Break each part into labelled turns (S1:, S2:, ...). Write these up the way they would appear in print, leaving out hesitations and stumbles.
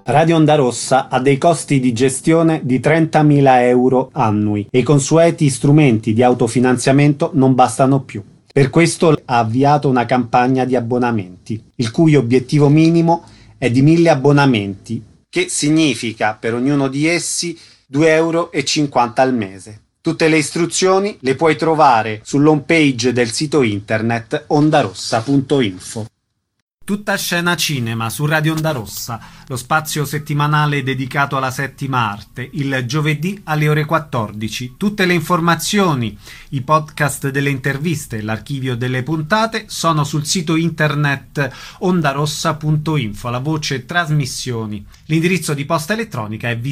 S1: Radio Onda Rossa ha dei costi di gestione di 30.000 euro annui e i consueti strumenti di autofinanziamento non bastano più. Per questo ha avviato una campagna di abbonamenti, il cui obiettivo minimo è di 1.000 abbonamenti, che significa per ognuno di essi 2,50 euro al mese. Tutte le istruzioni le puoi trovare sull'home page del sito internet ondarossa.info. Tutta scena cinema su Radio Onda Rossa, lo spazio settimanale dedicato alla settima arte, il giovedì alle ore 14. Tutte le informazioni, i podcast delle interviste, l'archivio delle puntate sono sul sito internet ondarossa.info, la voce trasmissioni. L'indirizzo di posta elettronica è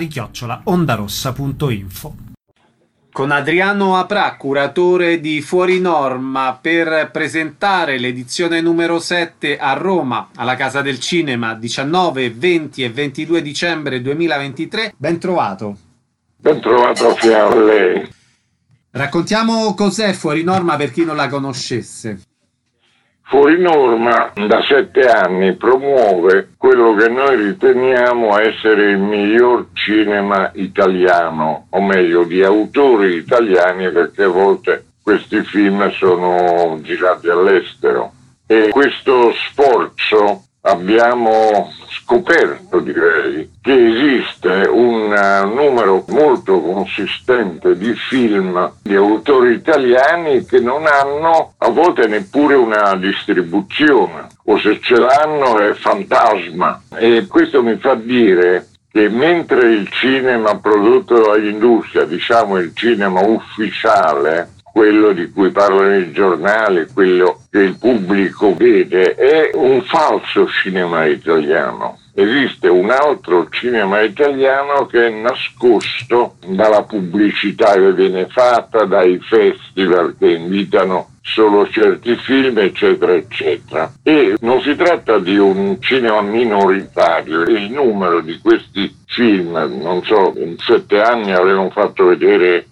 S1: visionari@ondarossa.info. Con Adriano Aprà, curatore di Fuori Norma, per presentare l'edizione numero 7 a Roma, alla Casa del Cinema, 19, 20 e 22 dicembre 2023. Ben trovato.
S2: Ben trovato a lei.
S1: Raccontiamo cos'è Fuori Norma per chi non la conoscesse.
S2: Fuori Norma da 7 anni promuove quello che noi riteniamo essere il miglior cinema italiano, o meglio di autori italiani, perché a volte questi film sono girati all'estero. E questo sforzo abbiamo scoperto, direi, che esiste un numero molto consistente di film di autori italiani che non hanno a volte neppure una distribuzione, o se ce l'hanno è fantasma. E questo mi fa dire che mentre il cinema prodotto dall'industria, diciamo il cinema ufficiale, quello di cui parlano i giornali, quello che il pubblico vede, è un falso cinema italiano. Esiste un altro cinema italiano che è nascosto dalla pubblicità che viene fatta, dai festival che invitano solo certi film, eccetera, eccetera. E non si tratta di un cinema minoritario, il numero di questi film, non so, in 7 anni avevano fatto vedere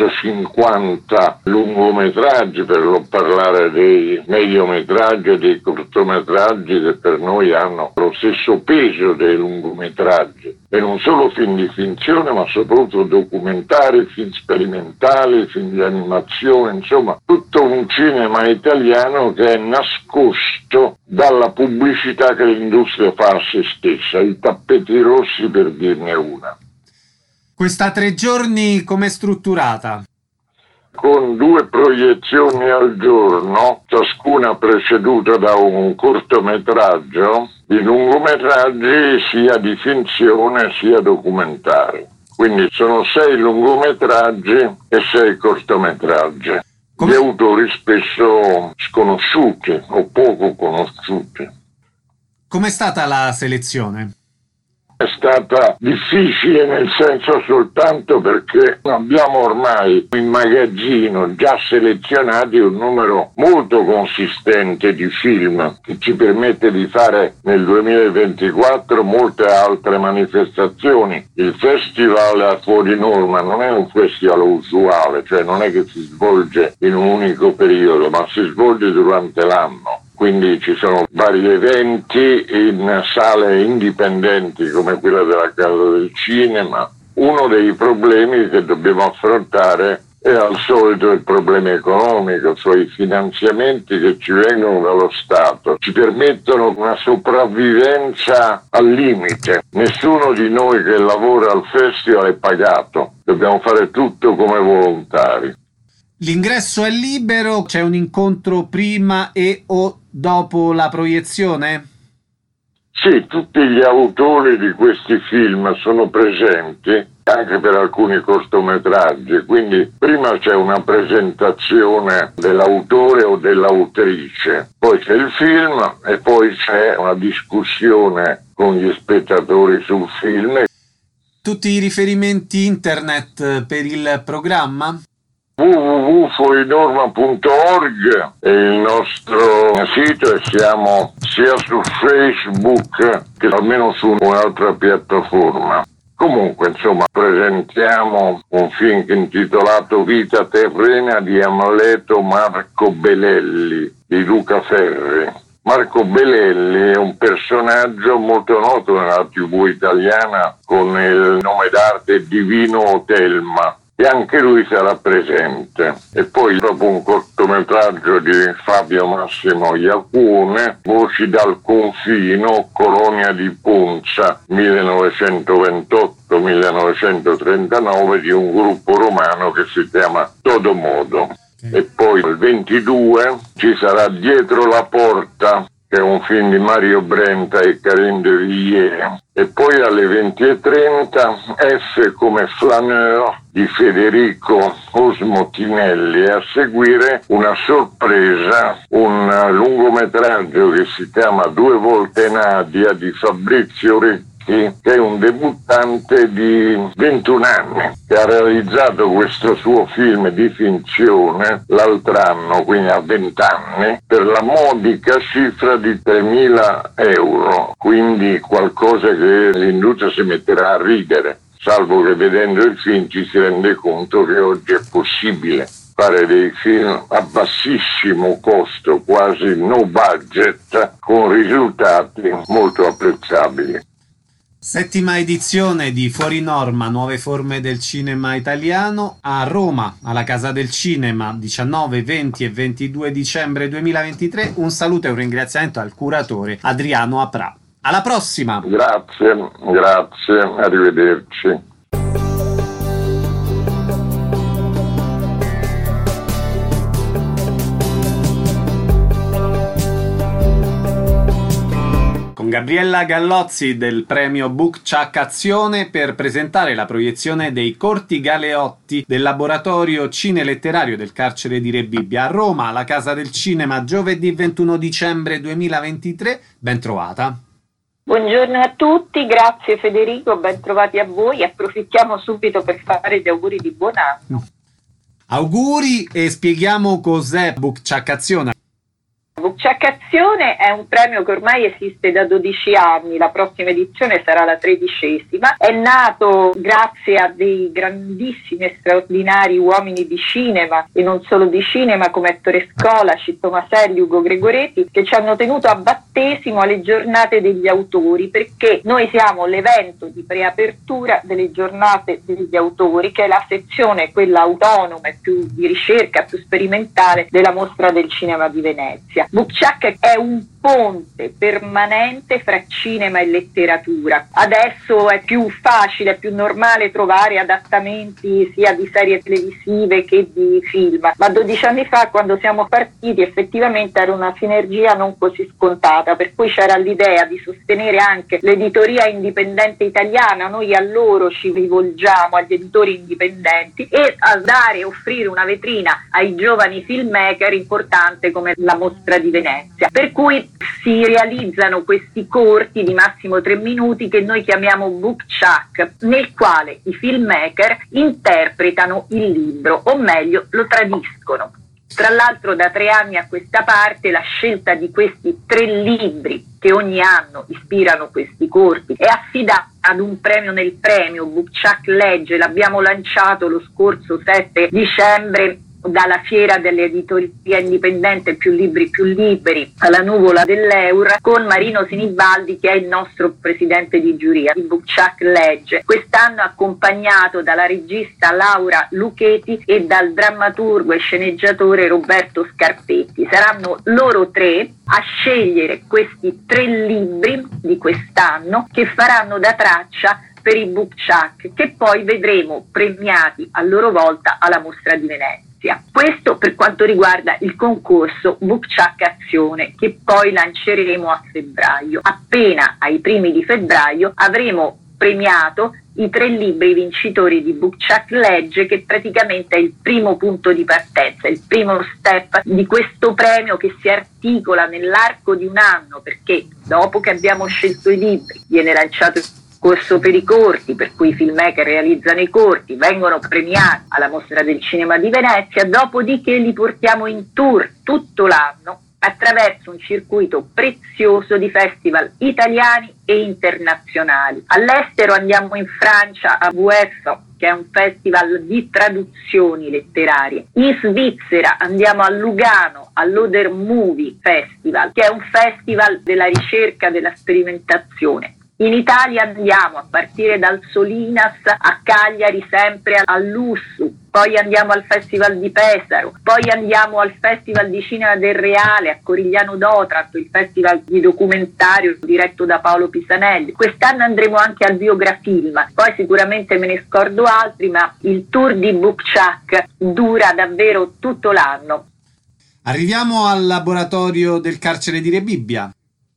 S2: 150 lungometraggi, per non parlare dei mediometraggi e dei cortometraggi che per noi hanno lo stesso peso dei lungometraggi. E non solo film di finzione, ma soprattutto documentari, film sperimentali, film di animazione, insomma, tutto un cinema italiano che è nascosto dalla pubblicità che l'industria fa a se stessa, i tappeti rossi per dirne una.
S1: Questa 3 giorni com'è strutturata?
S2: Con 2 proiezioni al giorno, ciascuna preceduta da un cortometraggio, di lungometraggi sia di finzione sia documentari. Quindi sono 6 lungometraggi e 6 cortometraggi. Di autori spesso sconosciuti o poco conosciuti.
S1: Com'è stata la selezione?
S2: È stata difficile nel senso soltanto perché abbiamo ormai in magazzino già selezionati un numero molto consistente di film che ci permette di fare nel 2024 molte altre manifestazioni. Il festival a Fuori Norma non è un festival usuale, cioè non è che si svolge in un unico periodo, ma si svolge durante l'anno. Quindi ci sono vari eventi in sale indipendenti come quella della Casa del Cinema. Uno dei problemi che dobbiamo affrontare è al solito il problema economico, cioè i finanziamenti che ci vengono dallo Stato ci permettono una sopravvivenza al limite. Nessuno di noi che lavora al festival è pagato, dobbiamo fare tutto come volontari.
S1: L'ingresso è libero? C'è un incontro prima e o dopo la proiezione?
S2: Sì, tutti gli autori di questi film sono presenti, anche per alcuni cortometraggi, quindi prima c'è una presentazione dell'autore o dell'autrice, poi c'è il film e poi c'è una discussione con gli spettatori sul film.
S1: Tutti i riferimenti internet per il programma?
S2: www.fuorinorma.org è il nostro sito e siamo sia su Facebook che almeno su un'altra piattaforma. Comunque, insomma, presentiamo un film intitolato Vita terrena di Amleto Marco Belelli di Luca Ferri. Marco Belelli è un personaggio molto noto nella TV italiana con il nome d'arte Divino Telma, e anche lui sarà presente. E poi dopo un cortometraggio di Fabio Massimo Iacune, Voci dal confino, Colonia di Ponza, 1928-1939, di un gruppo romano che si chiama Todomodo. E poi il 22 ci sarà Dietro la porta, che è un film di Mario Brenta e Karine de Villiers. E poi alle 20:30 F come Flaneur di Federico Osmotinelli, e a seguire una sorpresa, un lungometraggio che si chiama Due volte Nadia di Fabrizio Recchi, che è un debuttante di 21 anni, che ha realizzato questo suo film di finzione l'altro anno, quindi a 20 anni, per la modica cifra di 3.000 euro, quindi qualcosa che l'industria si metterà a ridere, salvo che vedendo il film ci si rende conto che oggi è possibile fare dei film a bassissimo costo, quasi no budget, con risultati molto apprezzabili.
S1: Settima edizione di Fuori Norma, nuove forme del cinema italiano, a Roma, alla Casa del Cinema, 19, 20 e 22 dicembre 2023. Un saluto e un ringraziamento al curatore Adriano Aprà. Alla prossima!
S2: Grazie, arrivederci.
S1: Gabriella Gallozzi del premio Book Chuck Azione per presentare la proiezione dei Corti Galeotti del laboratorio cineletterario del carcere di Rebibbia a Roma, alla Casa del Cinema, giovedì 21 dicembre 2023. Ben trovata.
S3: Buongiorno a tutti, grazie Federico, ben trovati a voi. Approfittiamo subito per fare gli auguri di buon anno.
S1: Auguri, e spieghiamo cos'è Book Chuck Azione.
S3: Book Chuck Azione è un premio che ormai esiste da 12 anni, la prossima edizione sarà la 13ª. È nato grazie a dei grandissimi e straordinari uomini di cinema, e non solo di cinema, come Ettore Scola, Citto Maselli, Ugo Gregoretti, che ci hanno tenuto a battesimo alle giornate degli autori, perché noi siamo l'evento di preapertura delle giornate degli autori, che è la sezione, quella autonoma e più di ricerca, più sperimentale della Mostra del Cinema di Venezia. Book Chuck è un ponte permanente fra cinema e letteratura. Adesso è più facile, è più normale trovare adattamenti sia di serie televisive che di film, ma 12 anni fa, quando siamo partiti, effettivamente era una sinergia non così scontata, per cui c'era l'idea di sostenere anche l'editoria indipendente italiana. Noi a loro ci rivolgiamo, agli editori indipendenti, e a offrire una vetrina ai giovani filmmaker importante come la Mostra di Venezia, per cui si realizzano questi corti di massimo 3 minuti che noi chiamiamo Book Chuck, nel quale i filmmaker interpretano il libro, o meglio lo tradiscono. Tra l'altro da 3 anni a questa parte la scelta di questi 3 libri che ogni anno ispirano questi corti è affidata ad un premio nel premio. Book Chuck legge, l'abbiamo lanciato lo scorso 7 dicembre dalla fiera dell'editoria indipendente Più Libri Più Liberi alla nuvola dell'Eur, con Marino Sinibaldi, che è il nostro presidente di giuria di Book Chuck legge, quest'anno accompagnato dalla regista Laura Luccheti e dal drammaturgo e sceneggiatore Roberto Scarpetti. Saranno loro 3 a scegliere questi 3 libri di quest'anno, che faranno da traccia per i Book Chuck, che poi vedremo premiati a loro volta alla Mostra di Venezia. Questo per quanto riguarda il concorso Book Chuck Azione, che poi lanceremo a febbraio. Appena ai primi di febbraio avremo premiato i 3 libri vincitori di Book Chuck legge, che praticamente è il primo punto di partenza, il primo step di questo premio, che si articola nell'arco di un anno, perché dopo che abbiamo scelto i libri viene lanciato corso per i corti, per cui i filmmaker realizzano i corti, vengono premiati alla Mostra del Cinema di Venezia, dopodiché li portiamo in tour tutto l'anno attraverso un circuito prezioso di festival italiani e internazionali. All'estero andiamo in Francia a VF, che è un festival di traduzioni letterarie. In Svizzera andiamo a Lugano, all'Oder Movie Festival, che è un festival della ricerca, della sperimentazione. In Italia andiamo a partire dal Solinas a Cagliari, sempre all'Ussu, poi andiamo al Festival di Pesaro, poi andiamo al Festival di Cinema del Reale a Corigliano d'Otranto, il festival di documentario diretto da Paolo Pisanelli. Quest'anno andremo anche al Biografilm, poi sicuramente me ne scordo altri, ma il tour di Bookchuck dura davvero tutto l'anno.
S1: Arriviamo al laboratorio del carcere di Rebibbia.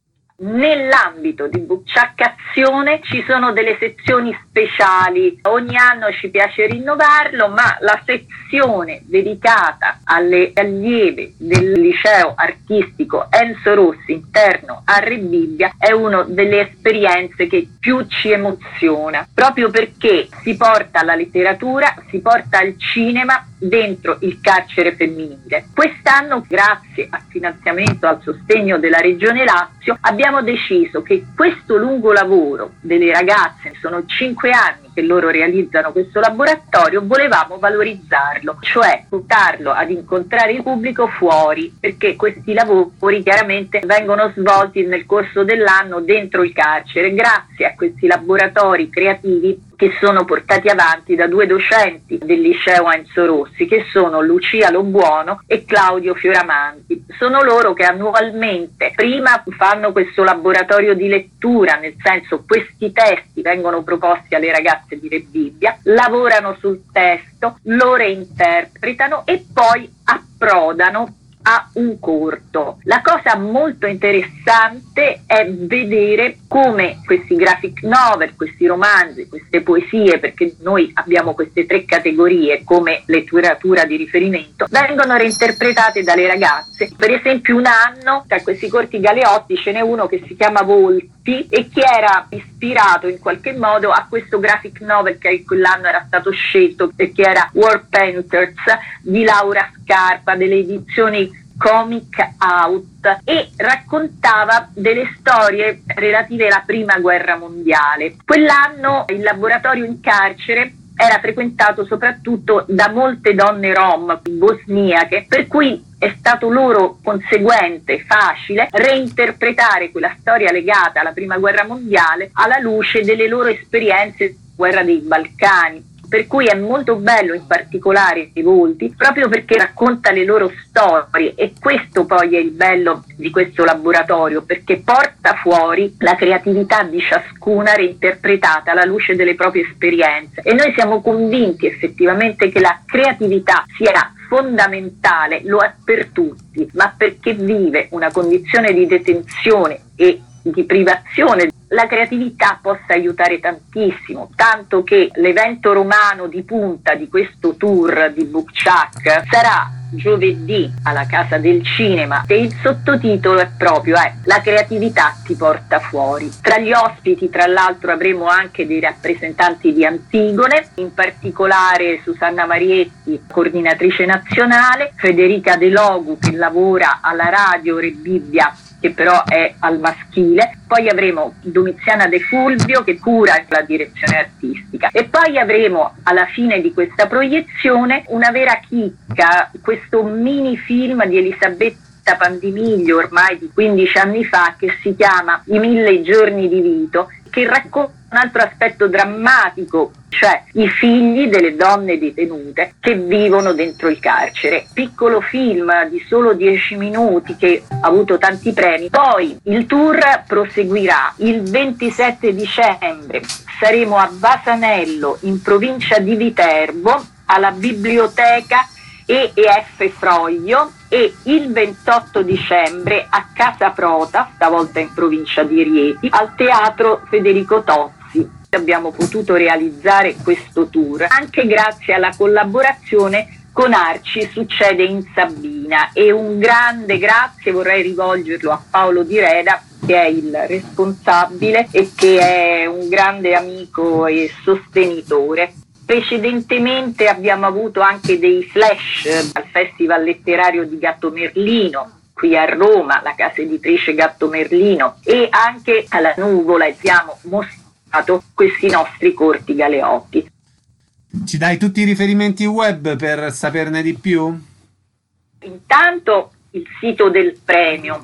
S3: Nell'ambito di Bookchuck Azione ci sono delle sezioni speciali, ogni anno ci piace rinnovarlo, ma la sezione dedicata alle allieve del liceo artistico Enzo Rossi interno a Rebibbia è una delle esperienze che più ci emoziona, proprio perché si porta la letteratura, si porta il cinema dentro il carcere femminile. Quest'anno, grazie al finanziamento, al sostegno della Regione Lazio, abbiamo deciso che questo lungo lavoro delle ragazze, sono 5 anni che loro realizzano questo laboratorio, volevamo valorizzarlo, cioè portarlo ad incontrare il pubblico fuori, perché questi lavori chiaramente vengono svolti nel corso dell'anno dentro il carcere, grazie a questi laboratori creativi che sono portati avanti da 2 docenti del liceo Enzo Rossi, che sono Lucia Lobuono e Claudio Fioramanti. Sono loro che annualmente prima fanno questo laboratorio di lettura, nel senso questi testi vengono proposti alle ragazze di Rebibbia, lavorano sul testo, lo reinterpretano e poi approdano a un corto. La cosa molto interessante è vedere come questi graphic novel, questi romanzi, queste poesie, perché noi abbiamo queste 3 categorie come letteratura di riferimento, vengono reinterpretate dalle ragazze. Per esempio un anno tra questi corti galeotti ce n'è uno che si chiama Volpi e che era ispirato in qualche modo a questo graphic novel che quell'anno era stato scelto e che era War Painters di Laura Scarpa delle edizioni Comic Out, e raccontava delle storie relative alla prima guerra mondiale. Quell'anno il laboratorio in carcere era frequentato soprattutto da molte donne rom bosniache, per cui è stato loro conseguente, facile, reinterpretare quella storia legata alla prima guerra mondiale alla luce delle loro esperienze guerra dei Balcani. Per cui è molto bello in particolare i Volpi, proprio perché racconta le loro storie, e questo poi è il bello di questo laboratorio, perché porta fuori la creatività di ciascuna reinterpretata alla luce delle proprie esperienze, e noi siamo convinti effettivamente che la creatività sia fondamentale, lo è per tutti, ma perché vive una condizione di detenzione e di privazione, la creatività possa aiutare tantissimo, tanto che l'evento romano di punta di questo tour di Bookchuck sarà giovedì alla Casa del Cinema, e il sottotitolo è proprio La creatività ti porta fuori. Tra gli ospiti, tra l'altro, avremo anche dei rappresentanti di Antigone, in particolare Susanna Marietti, coordinatrice nazionale, Federica De Logu, che lavora alla radio Rebibbia, che però è al maschile, poi avremo Domiziana De Fulvio che cura la direzione artistica, e poi avremo alla fine di questa proiezione una vera chicca, questo mini film di Elisabetta Pandimiglio ormai di 15 anni fa, che si chiama I 1000 giorni di Vito, che racconta un altro aspetto drammatico, cioè i figli delle donne detenute che vivono dentro il carcere. Piccolo film di solo 10 minuti che ha avuto tanti premi. Poi il tour proseguirà il 27 dicembre, saremo a Vasanello in provincia di Viterbo alla biblioteca EF Froglio, e il 28 dicembre a Casa Prota, stavolta in provincia di Rieti, al Teatro Federico Tozzi. Abbiamo potuto realizzare questo tour anche grazie alla collaborazione con Arci Succede in Sabina, e un grande grazie vorrei rivolgerlo a Paolo Di Reda, che è il responsabile e che è un grande amico e sostenitore. Precedentemente abbiamo avuto anche dei flash al Festival Letterario di Gattomerlino, qui a Roma, la casa editrice Gattomerlino, e anche alla Nuvola abbiamo mostrato questi nostri corti galeotti.
S1: Ci dai tutti i riferimenti web per saperne di più?
S3: Intanto il sito del premio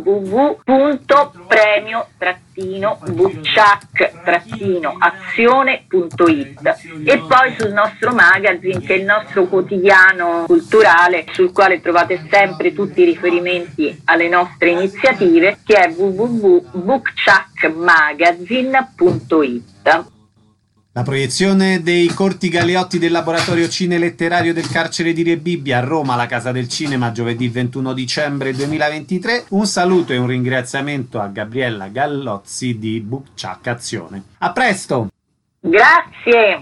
S3: www.premio-bucciac-azione.it e poi sul nostro magazine, che è il nostro quotidiano culturale, sul quale trovate sempre tutti i riferimenti alle nostre iniziative, che è www.bucciacmagazine.it.
S1: La proiezione dei corti galeotti del laboratorio cineletterario del carcere di Rebibbia a Roma, alla Casa del Cinema, giovedì 21 dicembre 2023. Un saluto e un ringraziamento a Gabriella Gallozzi di Bucciac Azione. A presto!
S3: Grazie!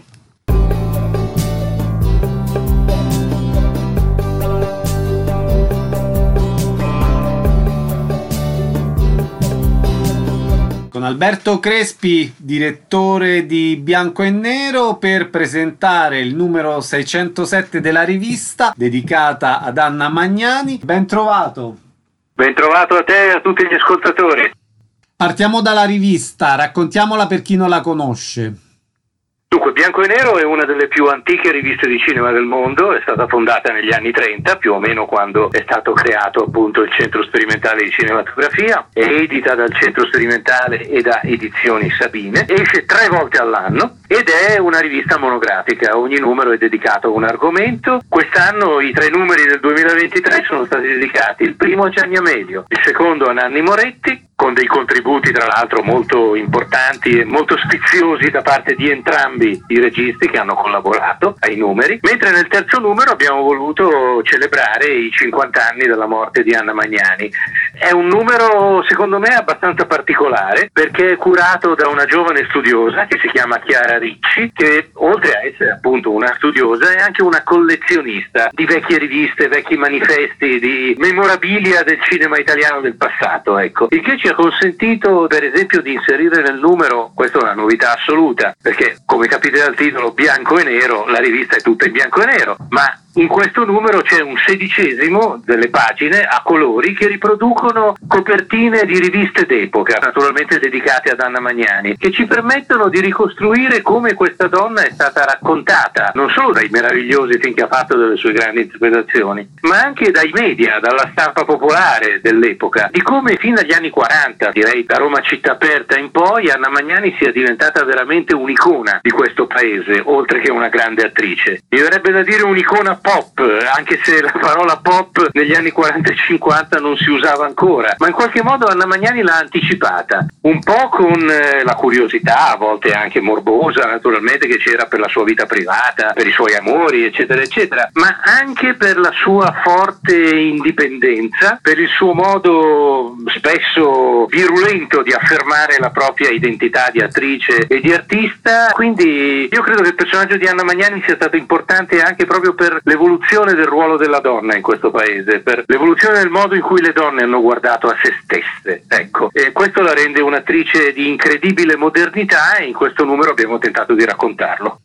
S1: Con Alberto Crespi, direttore di Bianco e Nero, per presentare il numero 607 della rivista dedicata ad Anna Magnani. Ben trovato.
S4: Ben trovato a te e a tutti gli ascoltatori.
S1: Partiamo dalla rivista, raccontiamola per chi non la conosce.
S4: Dunque, Bianco e Nero è una delle più antiche riviste di cinema del mondo, è stata fondata negli anni 30, più o meno quando è stato creato appunto il Centro Sperimentale di Cinematografia, è edita dal Centro Sperimentale e da Edizioni Sabine, esce 3 volte all'anno ed è una rivista monografica, ogni numero è dedicato a un argomento. Quest'anno i 3 numeri del 2023 sono stati dedicati: il primo a Gianni Amelio, il secondo a Nanni Moretti, con dei contributi tra l'altro molto importanti e molto sfiziosi da parte di entrambi i registi che hanno collaborato ai numeri, mentre nel terzo numero abbiamo voluto celebrare i 50 anni della morte di Anna Magnani. È un numero secondo me abbastanza particolare perché è curato da una giovane studiosa che si chiama Chiara Ricci, che oltre a essere appunto una studiosa è anche una collezionista di vecchie riviste, vecchi manifesti, di memorabilia del cinema italiano del passato, ecco, il che ci ha consentito per esempio di inserire nel numero, questa è una novità assoluta, perché come capite dal titolo Bianco e Nero, la rivista è tutta in bianco e nero, ma in questo numero c'è un 16° delle pagine a colori che riproducono copertine di riviste d'epoca, naturalmente dedicate ad Anna Magnani, che ci permettono di ricostruire come questa donna è stata raccontata, non solo dai meravigliosi film che ha fatto delle sue grandi interpretazioni, ma anche dai media, dalla stampa popolare dell'epoca, di come fino agli anni 40, direi da Roma città aperta in poi, Anna Magnani sia diventata veramente un'icona di questo paese, oltre che una grande attrice. Mi verrebbe da dire un'icona pop, anche se la parola pop negli anni 40 e 50 non si usava ancora, ma in qualche modo Anna Magnani l'ha anticipata, un po' con la curiosità, a volte anche morbosa naturalmente, che c'era per la sua vita privata, per i suoi amori eccetera eccetera, ma anche per la sua forte indipendenza, per il suo modo spesso virulento di affermare la propria identità di attrice e di artista. Quindi io credo che il personaggio di Anna Magnani sia stato importante anche proprio per l'evoluzione del ruolo della donna in questo paese, per l'evoluzione del modo in cui le donne hanno guardato a se stesse, ecco, e questo la rende un'attrice di incredibile modernità e in questo numero abbiamo tentato di raccontarlo.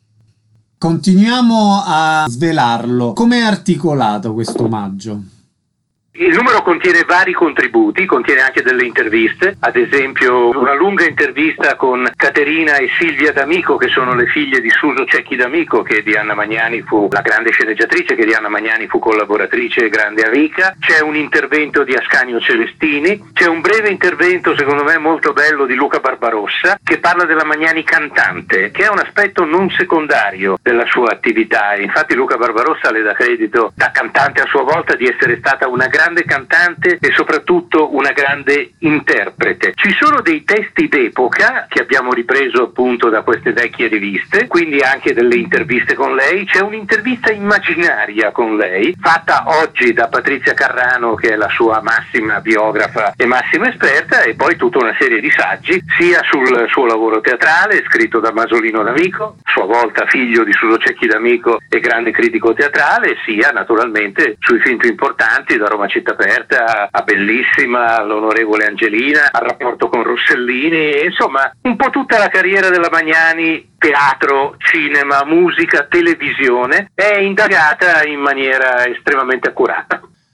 S1: Continuiamo a svelarlo. Come è articolato questo omaggio?
S4: Il numero contiene vari contributi, contiene anche delle interviste, ad esempio una lunga intervista con Caterina e Silvia D'Amico, che sono le figlie di Suso Cecchi D'Amico, che di Anna Magnani fu la grande sceneggiatrice, che di Anna Magnani fu collaboratrice e grande amica. C'è un intervento di Ascanio Celestini, c'è un breve intervento secondo me molto bello di Luca Barbarossa, che parla della Magnani cantante, che è un aspetto non secondario della sua attività. Infatti Luca Barbarossa le dà credito, da cantante a sua volta, di essere stata una grande cantante e soprattutto una grande interprete. Ci sono dei testi d'epoca che abbiamo ripreso appunto da queste vecchie riviste, quindi anche delle interviste con lei. C'è un'intervista immaginaria con lei fatta oggi da Patrizia Carrano, che è la sua massima biografa e massima esperta, e poi tutta una serie di saggi sia sul suo lavoro teatrale scritto da Masolino D'Amico, a sua volta figlio di Suso Cecchi D'Amico e grande critico teatrale, sia naturalmente sui film più importanti, da Roma città aperta a Bellissima, all'onorevole Angelina, al rapporto con Rossellini, insomma un po' tutta la carriera della Magnani, teatro, cinema, musica, televisione, è indagata in maniera estremamente accurata.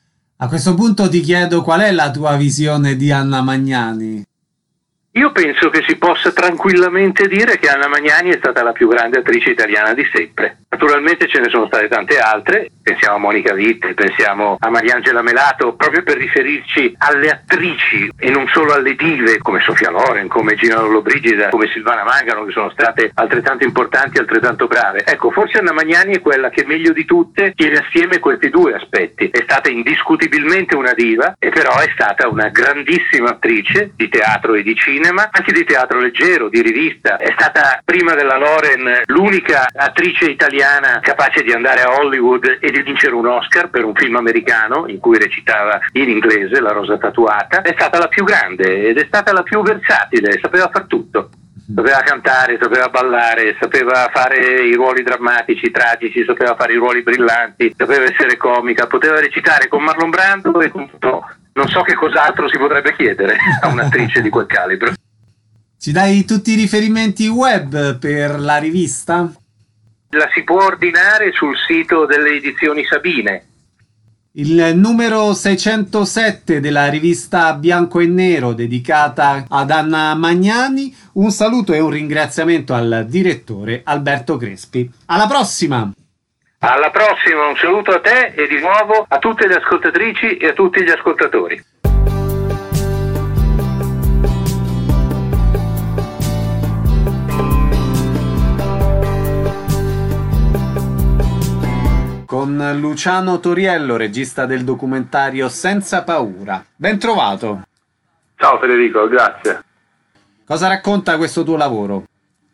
S1: A questo punto ti chiedo qual è la tua visione di Anna Magnani?
S4: Io penso che si possa tranquillamente dire che Anna Magnani è stata la più grande attrice italiana di sempre. Naturalmente ce ne sono state tante altre, pensiamo a Monica Vitti, pensiamo a Mariangela Melato, proprio per riferirci alle attrici e non solo alle dive come Sofia Loren, come Gina Lollobrigida, come Silvana Mangano, che sono state altrettanto importanti e altrettanto brave. Ecco, forse Anna Magnani è quella che meglio di tutte tiene assieme questi due aspetti. È stata indiscutibilmente una diva e però è stata una grandissima attrice di teatro e di cinema, anche di teatro leggero, di rivista. È stata prima della Loren l'unica attrice italiana capace di andare a Hollywood e di vincere un Oscar per un film americano in cui recitava in inglese, La rosa tatuata. È stata la più grande ed è stata la più versatile, sapeva far tutto. Sapeva cantare, sapeva ballare, sapeva fare i ruoli drammatici, tragici, sapeva fare i ruoli brillanti, sapeva essere comica, poteva recitare con Marlon Brando e con non so che cos'altro si potrebbe chiedere a un'attrice di quel calibro.
S1: Ci dai tutti i riferimenti web per la rivista?
S4: La si può ordinare sul sito delle edizioni Sabine.
S1: Il numero 607 della rivista Bianco e Nero dedicata ad Anna Magnani. Un saluto e un ringraziamento al direttore Alberto Crespi. Alla prossima!
S4: Alla prossima, un saluto a te e di nuovo a tutte le ascoltatrici e a tutti gli ascoltatori.
S1: Con Luciano Toriello, regista del documentario Senza paura. Ben trovato.
S5: Ciao Federico, grazie.
S1: Cosa racconta questo tuo lavoro?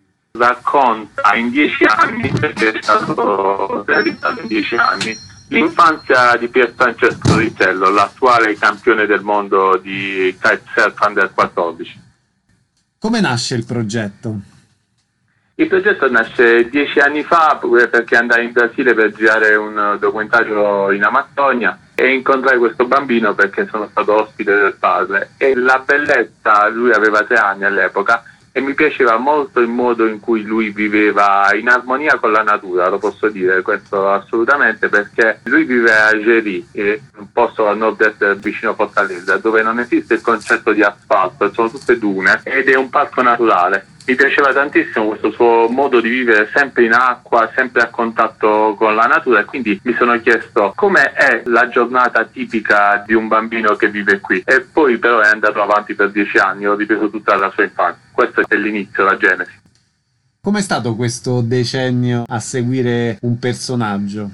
S5: Racconta in 10 anni, perché è stato realizzato in 10 anni, l'infanzia di Pier Francesco Rizzello, l'attuale campione del mondo di kitesurf under 14.
S1: Come nasce il progetto?
S5: Il progetto nasce 10 anni fa perché andai in Brasile per girare un documentario in Amazzonia e incontrai questo bambino perché sono stato ospite del padre. E la bellezza, lui aveva 3 anni all'epoca, e mi piaceva molto il modo in cui lui viveva in armonia con la natura, lo posso dire questo assolutamente, perché lui vive a Geri, un posto a nord-est vicino Fortaleza, dove non esiste il concetto di asfalto, sono tutte dune ed è un parco naturale. Mi piaceva tantissimo questo suo modo di vivere sempre in acqua, sempre a contatto con la natura, e quindi mi sono chiesto come è la giornata tipica di un bambino che vive qui, e poi però è andato avanti per 10 anni, ho ripreso tutta la sua infanzia. Questo è l'inizio, la genesi.
S1: Com'è stato questo decennio a seguire un personaggio?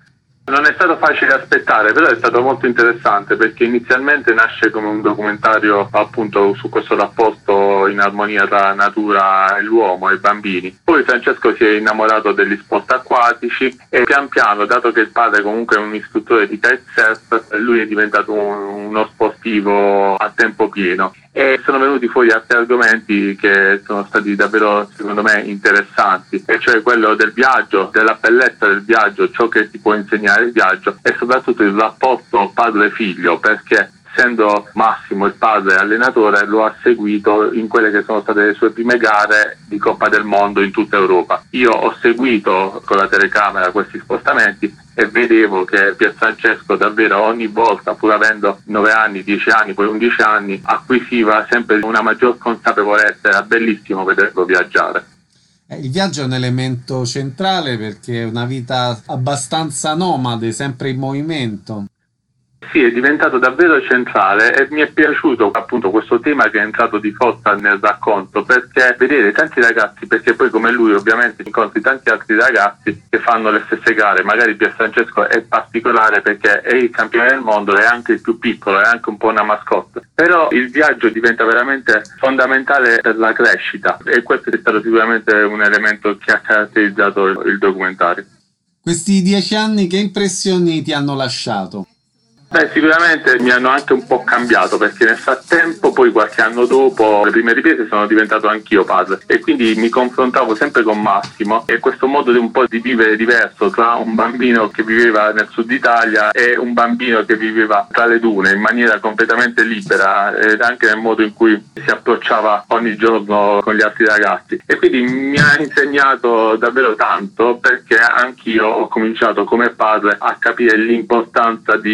S5: Non è stato facile aspettare, però è stato molto interessante perché inizialmente nasce come un documentario appunto su questo rapporto in armonia tra natura e l'uomo e i bambini. Poi Francesco si è innamorato degli sport acquatici e pian piano, dato che il padre comunque è un istruttore di kitesurf, lui è diventato uno sportivo a tempo pieno. E sono venuti fuori altri argomenti che sono stati davvero, secondo me, interessanti, e cioè quello del viaggio, della bellezza del viaggio, ciò che ti può insegnare il viaggio, e soprattutto il rapporto padre-figlio, perché essendo Massimo il padre allenatore lo ha seguito in quelle che sono state le sue prime gare di Coppa del Mondo in tutta Europa. Io ho seguito con la telecamera questi spostamenti e vedevo che Pier Francesco davvero ogni volta, pur avendo 9 anni, 10 anni, poi 11 anni, acquisiva sempre una maggior consapevolezza. Era bellissimo vederlo viaggiare.
S1: Il viaggio è un elemento centrale perché è una vita abbastanza nomade, sempre in movimento.
S5: Sì, è diventato davvero centrale e mi è piaciuto appunto questo tema che è entrato di forza nel racconto, perché vedere tanti ragazzi, perché poi come lui ovviamente incontri tanti altri ragazzi che fanno le stesse gare. Magari Pier Francesco è particolare perché è il campione del mondo, è anche il più piccolo, è anche un po' una mascotte, però il viaggio diventa veramente fondamentale per la crescita, e questo è stato sicuramente un elemento che ha caratterizzato il documentario.
S1: Questi 10 anni che impressioni ti hanno lasciato?
S5: Beh, sicuramente mi hanno anche un po' cambiato, perché nel frattempo, poi qualche anno dopo le prime riprese, sono diventato anch'io padre e quindi mi confrontavo sempre con Massimo, e questo modo di un po' di vivere diverso tra un bambino che viveva nel sud Italia e un bambino che viveva tra le dune in maniera completamente libera, ed anche nel modo in cui si approcciava ogni giorno con gli altri ragazzi, e quindi mi ha insegnato davvero tanto, perché anch'io ho cominciato come padre a capire l'importanza di legare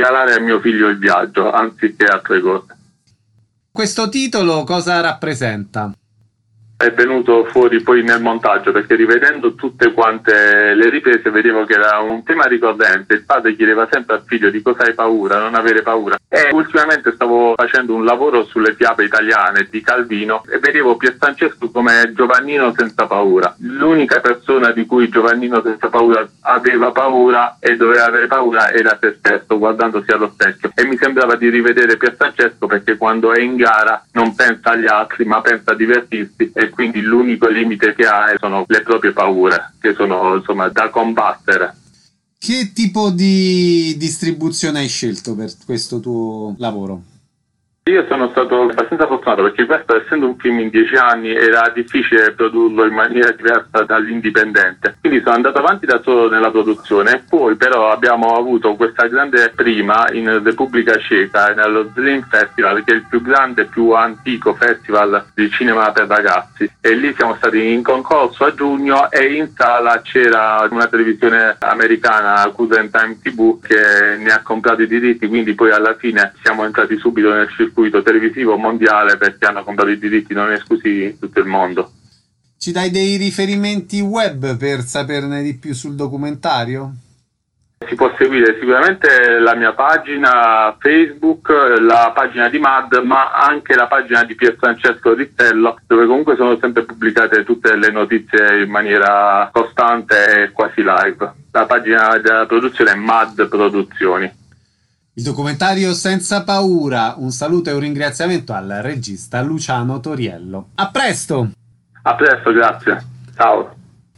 S5: regalare a mio figlio il viaggio anziché altre cose.
S1: Questo titolo cosa rappresenta?
S5: È venuto fuori poi nel montaggio, perché rivedendo tutte quante le riprese vedevo che era un tema ricorrente. Il padre chiedeva sempre al figlio di cosa hai paura, non avere paura. E ultimamente stavo facendo un lavoro sulle fiabe italiane di Calvino e vedevo Pierfrancesco come Giovannino senza paura. L'unica persona di cui Giovannino senza paura aveva paura e doveva avere paura era se stesso, guardandosi allo specchio. E mi sembrava di rivedere Pierfrancesco, perché quando è in gara non pensa agli altri ma pensa a divertirsi, e quindi l'unico limite che ha sono le proprie paure, che sono insomma da combattere.
S1: Che tipo di distribuzione hai scelto per questo tuo lavoro?
S5: Io sono stato abbastanza fortunato, perché questo, essendo un film in 10 anni, era difficile produrlo in maniera diversa dall'indipendente. Quindi sono andato avanti da solo nella produzione, e poi però abbiamo avuto questa grande prima in Repubblica Ceca, nello Zlin Festival, che è il più grande e più antico festival di cinema per ragazzi. E lì siamo stati in concorso a giugno, e in sala c'era una televisione americana, Cousin Time TV, che ne ha comprato i diritti, quindi poi alla fine siamo entrati subito nel circuito televisivo mondiale, perché hanno comprato i diritti non esclusivi in tutto il mondo.
S1: Ci dai dei riferimenti web per saperne di più sul documentario?
S5: Si può seguire sicuramente la mia pagina Facebook, la pagina di MAD, ma anche la pagina di Pierfrancesco Rizzello, dove comunque sono sempre pubblicate tutte le notizie in maniera costante e quasi live. La pagina della produzione è MAD Produzioni.
S1: Il documentario Senza paura, un saluto e un ringraziamento al regista Luciano Toriello. A presto!
S5: A presto, grazie. Ciao.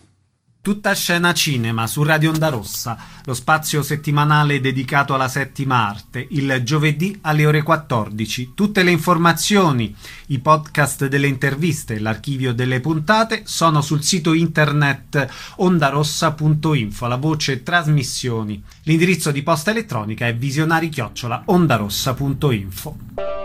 S1: Tutta scena cinema su Radio Onda Rossa, lo spazio settimanale dedicato alla settima arte, il giovedì alle ore 14. Tutte le informazioni, i podcast delle interviste e l'archivio delle puntate sono sul sito internet ondarossa.info, la voce trasmissioni. L'indirizzo di posta elettronica è visionari@ondarossa.info.